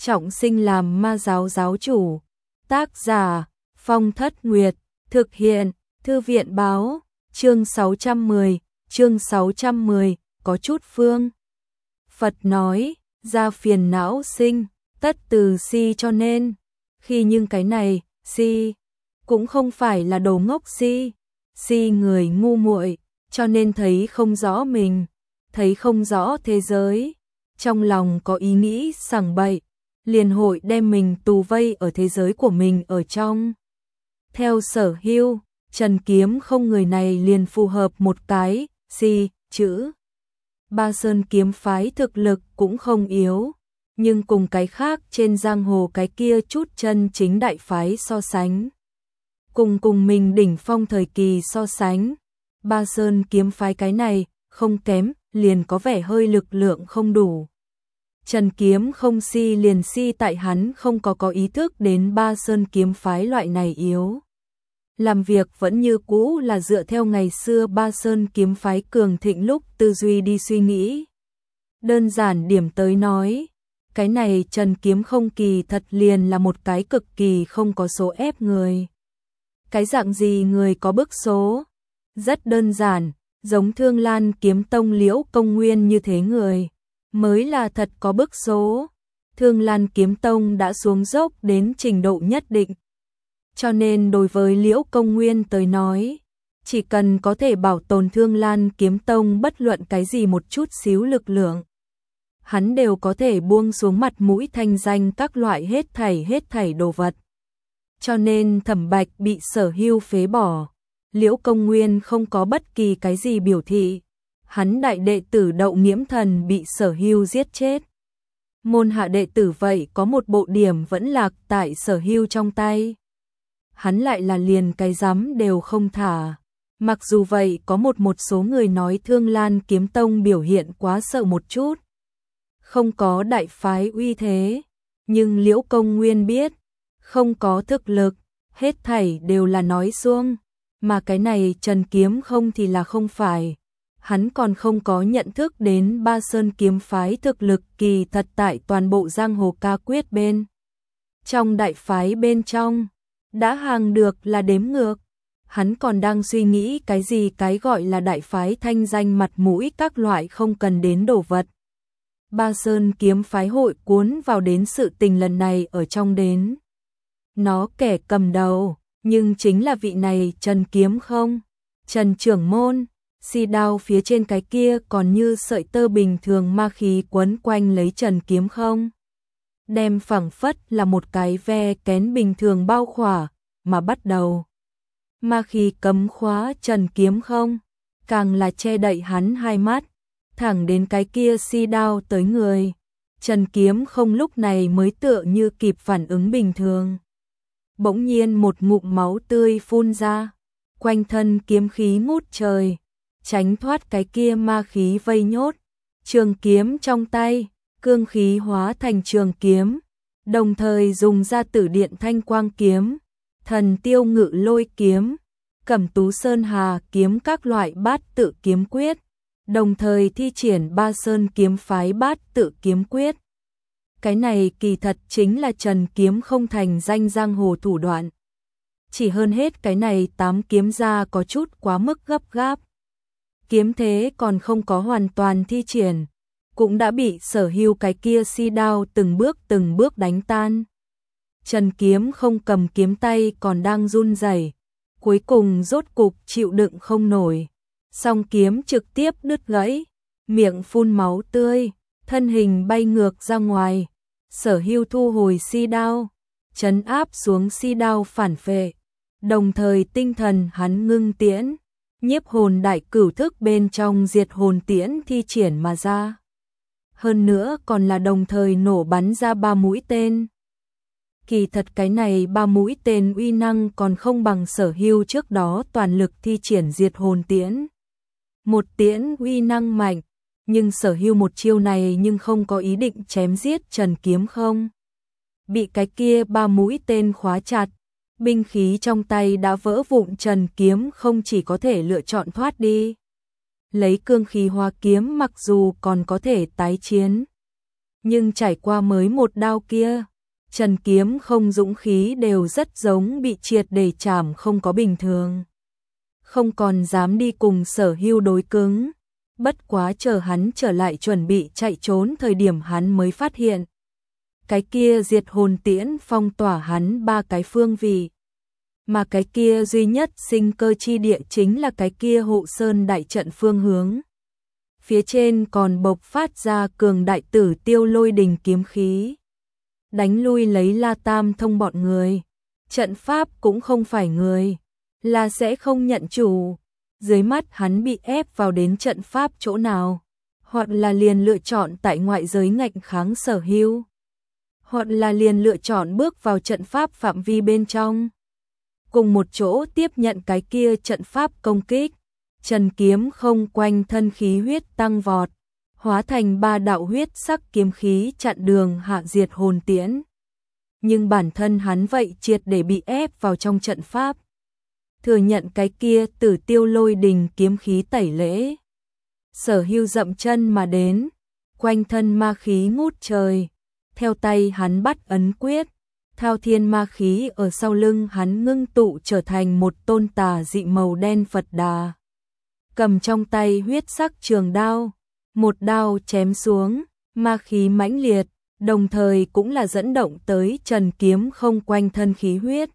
trọng sinh làm ma giáo giáo chủ. Tác giả Phong Thất Nguyệt. Thực hiện Thư viện báo. Chương 610, có chút phương. Phật nói, ra phiền não sinh, tất từ si cho nên. Khi nhưng cái này, si, cũng không phải là đồ ngốc si. Si người ngu muội, cho nên thấy không rõ mình, thấy không rõ thế giới. Trong lòng có ý nghĩ sằng bậy, liền hội đem mình tù vây ở thế giới của mình ở trong. Theo Sở Hưu, Trần Kiếm Không người này liền phù hợp một cái, si, chữ. Ba Sơn kiếm phái thực lực cũng không yếu, nhưng cùng cái khác trên giang hồ cái kia chút chân chính đại phái so sánh. Cùng mình đỉnh phong thời kỳ so sánh, Ba Sơn kiếm phái cái này, không kém, liền có vẻ hơi lực lượng không đủ. Trần Kiếm Không si liền si tại hắn không có ý thức đến Ba Sơn kiếm phái loại này yếu. Làm việc vẫn như cũ là dựa theo ngày xưa Ba Sơn kiếm phái cường thịnh lúc tư duy đi suy nghĩ. Đơn giản điểm tới nói, cái này Trần Kiếm Không kỳ thật liền là một cái cực kỳ không có số ép người. Cái dạng gì người có bức số? Rất đơn giản, giống Thương Lan Kiếm Tông Liễu Công Nguyên như thế người, mới là thật có bức số. Thương Lan Kiếm Tông đã xuống dốc đến trình độ nhất định. Cho nên đối với Liễu Công Nguyên tới nói, chỉ cần có thể bảo tồn Thương Lan Kiếm Tông bất luận cái gì một chút xíu lực lượng, hắn đều có thể buông xuống mặt mũi thanh danh các loại hết thảy đồ vật. Cho nên Thẩm Bạch bị Sở Hưu phế bỏ, Liễu Công Nguyên không có bất kỳ cái gì biểu thị, hắn đại đệ tử Đậu Nghiễm Thần bị Sở Hưu giết chết. Môn hạ đệ tử vậy có một bộ điểm vẫn lạc tại Sở Hưu trong tay. Hắn lại là liền cái rắm đều không thả. Mặc dù vậy có một số người nói Thương Lan Kiếm Tông biểu hiện quá sợ một chút, không có đại phái uy thế, nhưng Liễu Công Nguyên biết, không có thực lực, hết thảy đều là nói suông, mà cái này Trần Kiếm Không thì là không phải. Hắn còn không có nhận thức đến Ba Sơn kiếm phái thực lực kỳ thật tại toàn bộ giang hồ ca quyết bên. Trong đại phái bên trong, đã hàng được là đếm ngược. Hắn còn đang suy nghĩ cái gì cái gọi là đại phái thanh danh mặt mũi các loại không cần đến đồ vật. Ba Sơn kiếm phái hội cuốn vào đến sự tình lần này ở trong đến. Nó kẻ cầm đầu, nhưng chính là vị này Trần Kiếm Không, Trần trưởng môn. Si đao phía trên cái kia còn như sợi tơ bình thường ma khí quấn quanh lấy Trần Kiếm Không, đem phẳng phất là một cái ve kén bình thường bao khỏa, mà bắt đầu. Ma khí cấm khóa Trần Kiếm Không, càng là che đậy hắn hai mắt, thẳng đến cái kia si đao tới người. Trần Kiếm Không lúc này mới tựa như kịp phản ứng bình thường. Bỗng nhiên một ngụm máu tươi phun ra, quanh thân kiếm khí ngút trời, tránh thoát cái kia ma khí vây nhốt. Trường kiếm trong tay, cương khí hóa thành trường kiếm, đồng thời dùng ra Tử Điện Thanh Quang kiếm, Thần Tiêu Ngự Lôi kiếm, Cẩm Tú Sơn Hà kiếm các loại bát tự kiếm quyết, đồng thời thi triển Ba Sơn kiếm phái bát tự kiếm quyết. Cái này kỳ thật chính là Trần Kiếm Không thành danh giang hồ thủ đoạn. Chỉ hơn hết cái này 8 kiếm ra có chút quá mức gấp gáp. Kiếm thế còn không có hoàn toàn thi triển, cũng đã bị Sở Hưu cái kia si đao từng bước đánh tan. Trần Kiếm Không cầm kiếm tay còn đang run rẩy, cuối cùng rốt cục chịu đựng không nổi, song kiếm trực tiếp đứt gãy, miệng phun máu tươi, thân hình bay ngược ra ngoài. Sở Hưu thu hồi si đao, trấn áp xuống si đao phản phệ, đồng thời tinh thần hắn ngưng tiễn, nhiếp hồn đại cửu thức bên trong diệt hồn tiễn thi triển mà ra. Hơn nữa còn là đồng thời nổ bắn ra 3 mũi tên. Kỳ thật cái này 3 mũi tên uy năng còn không bằng Sở Hưu trước đó toàn lực thi triển diệt hồn tiễn. Một tiễn uy năng mạnh, nhưng Sở Hưu một chiêu này nhưng không có ý định chém giết Trần Kiếm Không. Bị cái kia 3 mũi tên khóa chặt, binh khí trong tay đã vỡ vụn, Trần Kiếm Không chỉ có thể lựa chọn thoát đi. Lấy cương khí hóa kiếm mặc dù còn có thể tái chiến, Nhưng trải qua mới một đao kia, Trần Kiếm Không dũng khí đều rất giống bị triệt để chảm không có bình thường. Không còn dám đi cùng Sở Hưu đối cứng. Bất quá chờ hắn trở lại chuẩn bị chạy trốn thời điểm hắn mới phát hiện. Cái kia diệt hồn tiễn phong tỏa hắn 3 cái phương vị. Mà cái kia duy nhất sinh cơ chi địa chính là cái kia hộ sơn đại trận phương hướng. Phía trên còn bộc phát ra cường đại tử tiêu lôi đình kiếm khí. Đánh lui lấy La Tam Thông bọn người. Trận pháp cũng không phải người, là sẽ không nhận chủ. Dưới mắt hắn bị ép vào đến trận pháp chỗ nào, hoặc là liền lựa chọn tại ngoại giới ngạnh kháng Sở Hưu, hoặc là liền lựa chọn bước vào trận pháp phạm vi bên trong. Cùng một chỗ tiếp nhận cái kia trận pháp công kích, Trần Kiếm Không quanh thân khí huyết tăng vọt, hóa thành 3 đạo huyết sắc kiếm khí chặn đường hạ diệt hồn tiễn. Nhưng bản thân hắn vậy triệt để bị ép vào trong trận pháp. Thừa nhận cái kia tử tiêu lôi đình kiếm khí tẩy lễ. Sở Hưu dậm chân mà đến, quanh thân ma khí ngút trời. Theo tay hắn bắt ấn quyết, thao thiên ma khí ở sau lưng hắn ngưng tụ trở thành một tôn tà dị màu đen Phật Đà. Cầm trong tay huyết sắc trường đao, một đao chém xuống, ma khí mãnh liệt, đồng thời cũng là dẫn động tới Trần Kiếm Không quanh thân khí huyết.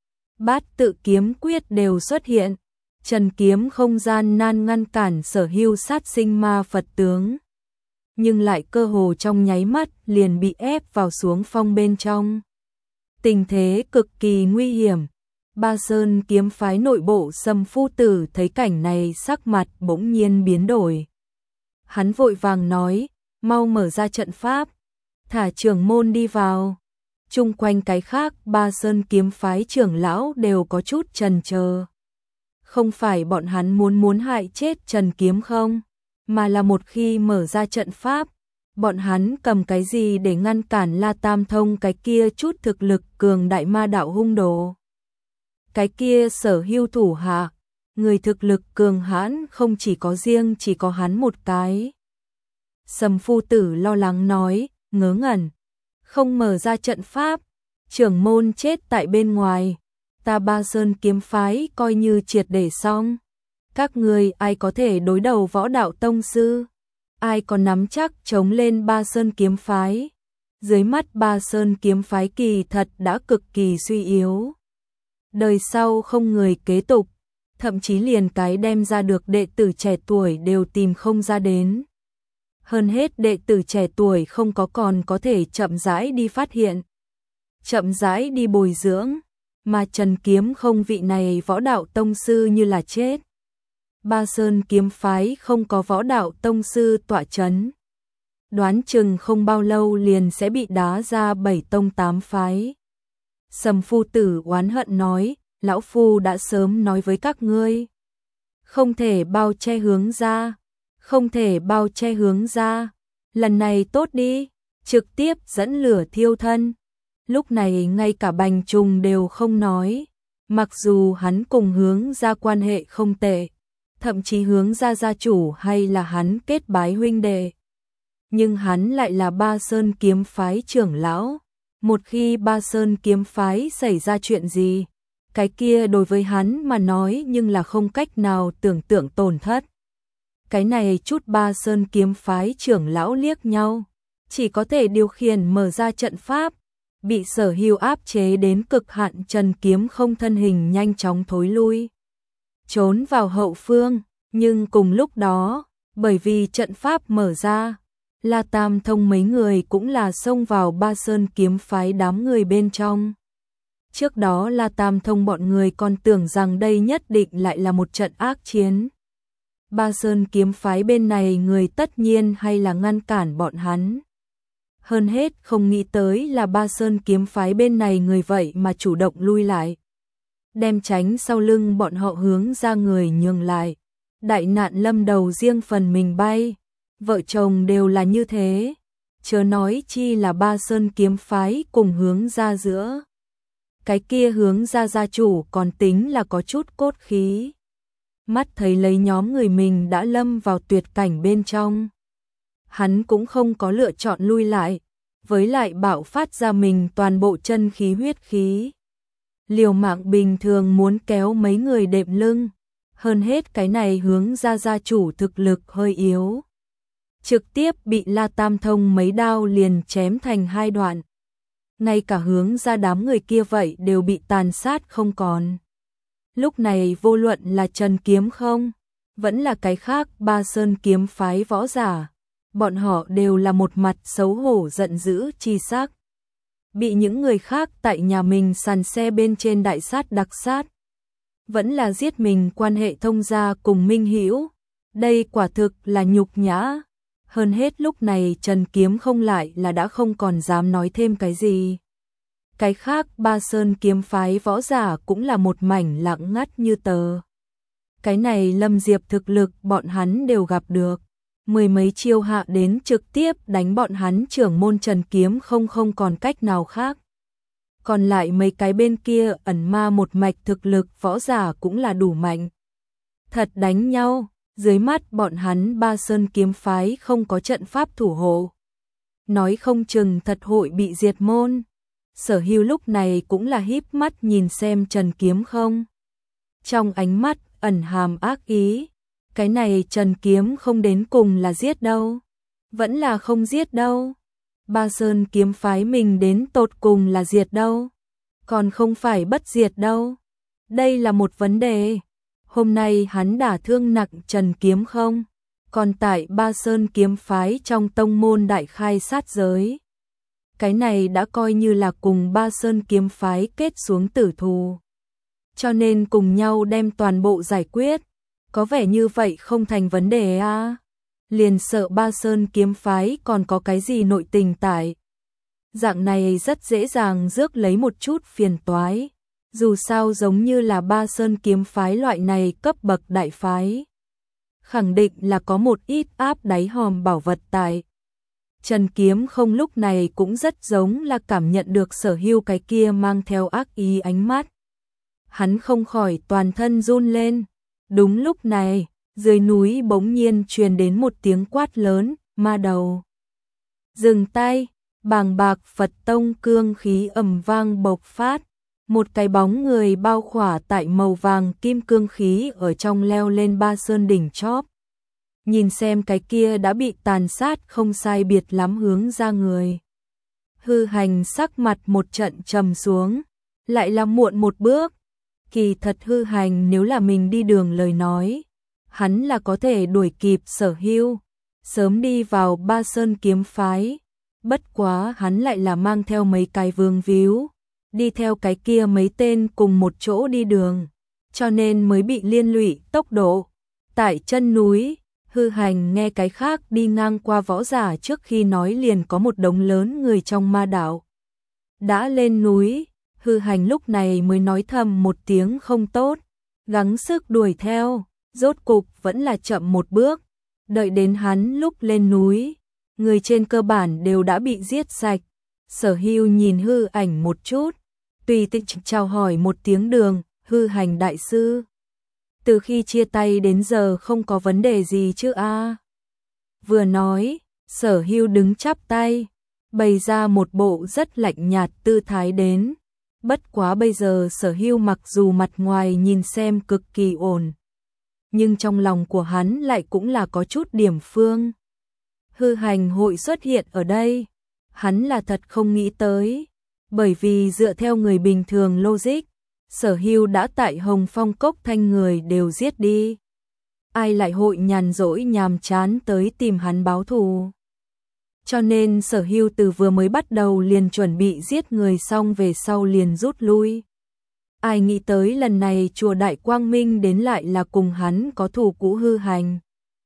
Bát tự kiếm quyết đều xuất hiện, Trần Kiếm Không gian nan ngăn cản Sở Hưu sát sinh ma Phật tướng. Nhưng lại cơ hồ trong nháy mắt liền bị ép vào xuống phong bên trong. Tình thế cực kỳ nguy hiểm. Ba Sơn kiếm phái nội bộ Sầm Phu Tử thấy cảnh này sắc mặt bỗng nhiên biến đổi. Hắn vội vàng nói, mau mở ra trận pháp, thả trưởng môn đi vào. Chung quanh cái khác Ba Sơn kiếm phái trưởng lão đều có chút chần chờ. Không phải bọn hắn muốn hại chết Trần Kiếm Không, mà là một khi mở ra trận pháp, bọn hắn cầm cái gì để ngăn cản La Tam Thông cái kia chút thực lực cường đại ma đạo hung đồ. Cái kia Sở Hưu thủ hạ, người thực lực cường hãn không chỉ có hắn một cái. Sầm Phu Tử lo lắng nói, ngớ ngẩn, không mở ra trận pháp, trưởng môn chết tại bên ngoài, ta Ba Sơn kiếm phái coi như triệt để xong. Các người ai có thể đối đầu Võ Đạo Tông Sư? Ai có nắm chắc chống lên Ba Sơn kiếm phái? Dưới mắt Ba Sơn kiếm phái kỳ thật đã cực kỳ suy yếu. Đời sau không người kế tục, thậm chí liền cái đem ra được đệ tử trẻ tuổi đều tìm không ra đến. Hơn hết đệ tử trẻ tuổi không còn có thể chậm rãi đi phát hiện, chậm rãi đi bồi dưỡng, mà Trần Kiếm Không vị này Võ Đạo Tông Sư như là chết. Ba Sơn kiếm phái không có Võ Đạo Tông Sư tọa chấn, đoán chừng không bao lâu liền sẽ bị đá ra 7 tông 8 phái. Sầm Phu Tử oán hận nói, lão phu đã sớm nói với các ngươi, không thể bao che hướng ra, không thể bao che hướng ra, lần này tốt đi, trực tiếp dẫn lửa thiêu thân. Lúc này ngay cả Bành Trùng đều không nói, mặc dù hắn cùng hướng ra quan hệ không tệ, thậm chí hướng ra gia chủ hay là hắn kết bái huynh đệ. Nhưng hắn lại là Ba Sơn kiếm phái trưởng lão, một khi Ba Sơn kiếm phái xảy ra chuyện gì, cái kia đối với hắn mà nói nhưng là không cách nào tưởng tượng tổn thất. Cái này chút Ba Sơn kiếm phái trưởng lão liếc nhau, chỉ có thể điều khiển mở ra trận pháp, bị Sở Hưu áp chế đến cực hạn. Trần Kiếm Không thân hình nhanh chóng thối lui, trốn vào hậu phương, nhưng cùng lúc đó, bởi vì trận pháp mở ra, La Tam Thông mấy người cũng là xông vào Ba Sơn kiếm phái đám người bên trong. Trước đó La Tam Thông bọn người còn tưởng rằng đây nhất định lại là một trận ác chiến. Ba Sơn kiếm phái bên này người tất nhiên hay là ngăn cản bọn hắn. Hơn hết không nghĩ tới là Ba Sơn kiếm phái bên này người vậy mà chủ động lui lại, đem tránh sau lưng bọn họ hướng ra người nhường lại. Đại nạn lâm đầu riêng phần mình bay, vợ chồng đều là như thế, chớ nói chi là Ba Sơn kiếm phái cùng hướng ra giữa. Cái kia hướng ra gia chủ còn tính là có chút cốt khí. Mắt thấy lấy nhóm người mình đã lâm vào tuyệt cảnh bên trong, hắn cũng không có lựa chọn lui lại, với lại bạo phát ra mình toàn bộ chân khí huyết khí. Liều mạng bình thường muốn kéo mấy người đệm lưng, hơn hết cái này hướng ra gia chủ thực lực hơi yếu. Trực tiếp bị La Tam Thông mấy đao liền chém thành hai đoạn. Ngay cả hướng ra đám người kia vậy đều bị tàn sát không còn. Lúc này vô luận là Trần Kiếm Không, vẫn là cái khác Ba Sơn kiếm phái võ giả, bọn họ đều là một mặt xấu hổ giận dữ chi sắc. Bị những người khác tại nhà mình sàn xe bên trên đại sát đặc sát. Vẫn là giết mình quan hệ thông gia cùng Minh Hữu, đây quả thực là nhục nhã. Hơn hết lúc này Trần Kiếm Không lại là đã không còn dám nói thêm cái gì. Cái khác Ba Sơn kiếm phái võ giả cũng là một mảnh lặng ngắt như tờ. Cái này Lâm Diệp thực lực bọn hắn đều gặp được. Mười mấy chiêu hạ đến trực tiếp đánh bọn hắn trưởng môn Trần Kiếm không còn cách nào khác. Còn lại mấy cái bên kia ẩn ma một mạch thực lực võ giả cũng là đủ mạnh. Thật đánh nhau, dưới mắt bọn hắn Ba Sơn kiếm phái không có trận pháp thủ hộ. Nói không chừng thật hội bị diệt môn. Sở Hưu lúc này cũng là híp mắt nhìn xem Trần Kiếm Không. Trong ánh mắt ẩn hàm ác ý. Cái này Trần Kiếm Không đến cùng là giết đâu, vẫn là không giết đâu. Ba Sơn kiếm phái mình đến tột cùng là diệt đâu, còn không phải bất diệt đâu. Đây là một vấn đề. Hôm nay hắn đả thương nặng Trần Kiếm Không, còn tại Ba Sơn kiếm phái trong tông môn đại khai sát giới. Cái này đã coi như là cùng Ba Sơn kiếm phái kết xuống tử thù. Cho nên cùng nhau đem toàn bộ giải quyết. Có vẻ như vậy không thành vấn đề à. Liền sợ Ba Sơn kiếm phái còn có cái gì nội tình tại. Dạng này rất dễ dàng rước lấy một chút phiền toái. Dù sao giống như là Ba Sơn kiếm phái loại này cấp bậc đại phái. Khẳng định là có một ít áp đáy hòm bảo vật tại. Trần Kiếm Không lúc này cũng rất giống là cảm nhận được Sở Hưu cái kia mang theo ác ý ánh mắt. Hắn không khỏi toàn thân run lên. Đúng lúc này, dưới núi bỗng nhiên truyền đến một tiếng quát lớn, ma đầu. Dừng tay, bàng bạc Phật tông cương khí ầm vang bộc phát, một cái bóng người bao khỏa tại màu vàng kim cương khí ở trong leo lên Ba Sơn đỉnh chóp. Nhìn xem cái kia đã bị tàn sát không sai biệt lắm hướng ra người. Hư Hành sắc mặt một trận trầm xuống, lại là muộn một bước. Kỳ thật Hư Hành nếu là mình đi đường lời nói, hắn là có thể đuổi kịp Sở Hưu, sớm đi vào Ba Sơn kiếm phái. Bất quá hắn lại là mang theo mấy cái vương víu, đi theo cái kia mấy tên cùng một chỗ đi đường, cho nên mới bị liên lụy tốc độ. Tại chân núi, Hư Hành nghe cái khác đi ngang qua võ giả trước khi nói liền có một đống lớn người trong ma đạo. Đã lên núi, Hư Hành lúc này mới nói thầm một tiếng không tốt, gắng sức đuổi theo, rốt cục vẫn là chậm một bước. Đợi đến hắn lúc lên núi, người trên cơ bản đều đã bị giết sạch. Sở Hưu nhìn Hư Ảnh một chút, tùy tiện chào hỏi một tiếng đường, Hư Hành đại sư. Từ khi chia tay đến giờ không có vấn đề gì chứ a? Vừa nói, Sở Hưu đứng chắp tay, bày ra một bộ rất lạnh nhạt tư thái đến. Bất quá bây giờ Sở Hưu mặc dù mặt ngoài nhìn xem cực kỳ ổn, nhưng trong lòng của hắn lại cũng là có chút điểm phương. Hư Hành hội xuất hiện ở đây, hắn là thật không nghĩ tới, bởi vì dựa theo người bình thường logic, Sở Hưu đã tại Hồng Phong Cốc thanh người đều giết đi. Ai lại hội nhàn rỗi nhàm chán tới tìm hắn báo thù. Cho nên Sở Hưu từ vừa mới bắt đầu liền chuẩn bị giết người xong về sau liền rút lui. Ai nghĩ tới lần này chùa Đại Quang Minh đến lại là cùng hắn có thù cũ Hư Hành.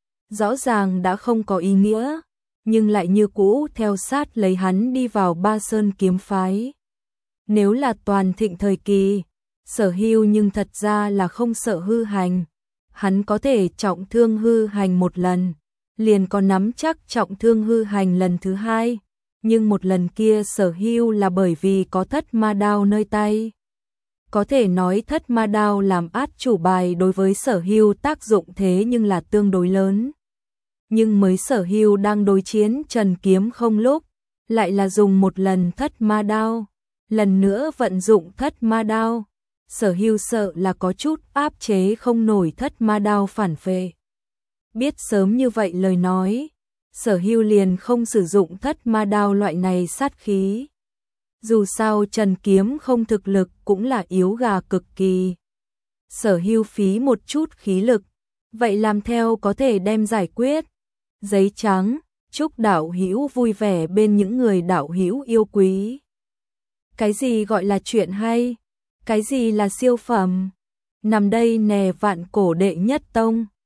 Rõ ràng đã không có ý nghĩa, nhưng lại như cũ theo sát lấy hắn đi vào Ba Sơn kiếm phái. Nếu là toàn thịnh thời kỳ, Sở Hưu nhưng thật ra là không sợ Hư Hành. Hắn có thể trọng thương Hư Hành một lần, liền có nắm chắc trọng thương Hư Hành lần thứ hai. Nhưng một lần kia Sở Hưu là bởi vì có thất ma đao nơi tay. Có thể nói thất ma đao làm át chủ bài đối với Sở Hưu tác dụng thế nhưng là tương đối lớn. Nhưng mới Sở Hưu đang đối chiến Trần Kiếm Không lúc, lại là dùng một lần Thất Ma Đao, lần nữa vận dụng Thất Ma Đao. Sở Hưu sợ là có chút áp chế không nổi Thất Ma Đao phản phệ. Biết sớm như vậy lời nói, Sở Hưu liền không sử dụng Thất Ma Đao loại này sát khí. Dù sao Trần Kiếm Không thực lực cũng là yếu gà cực kỳ. Sở Hưu phí một chút khí lực, vậy làm theo có thể đem giải quyết. Giấy trắng, chúc đạo hữu vui vẻ bên những người đạo hữu yêu quý. Cái gì gọi là chuyện hay? Cái gì là siêu phẩm? Nằm đây nè vạn cổ đệ nhất tông.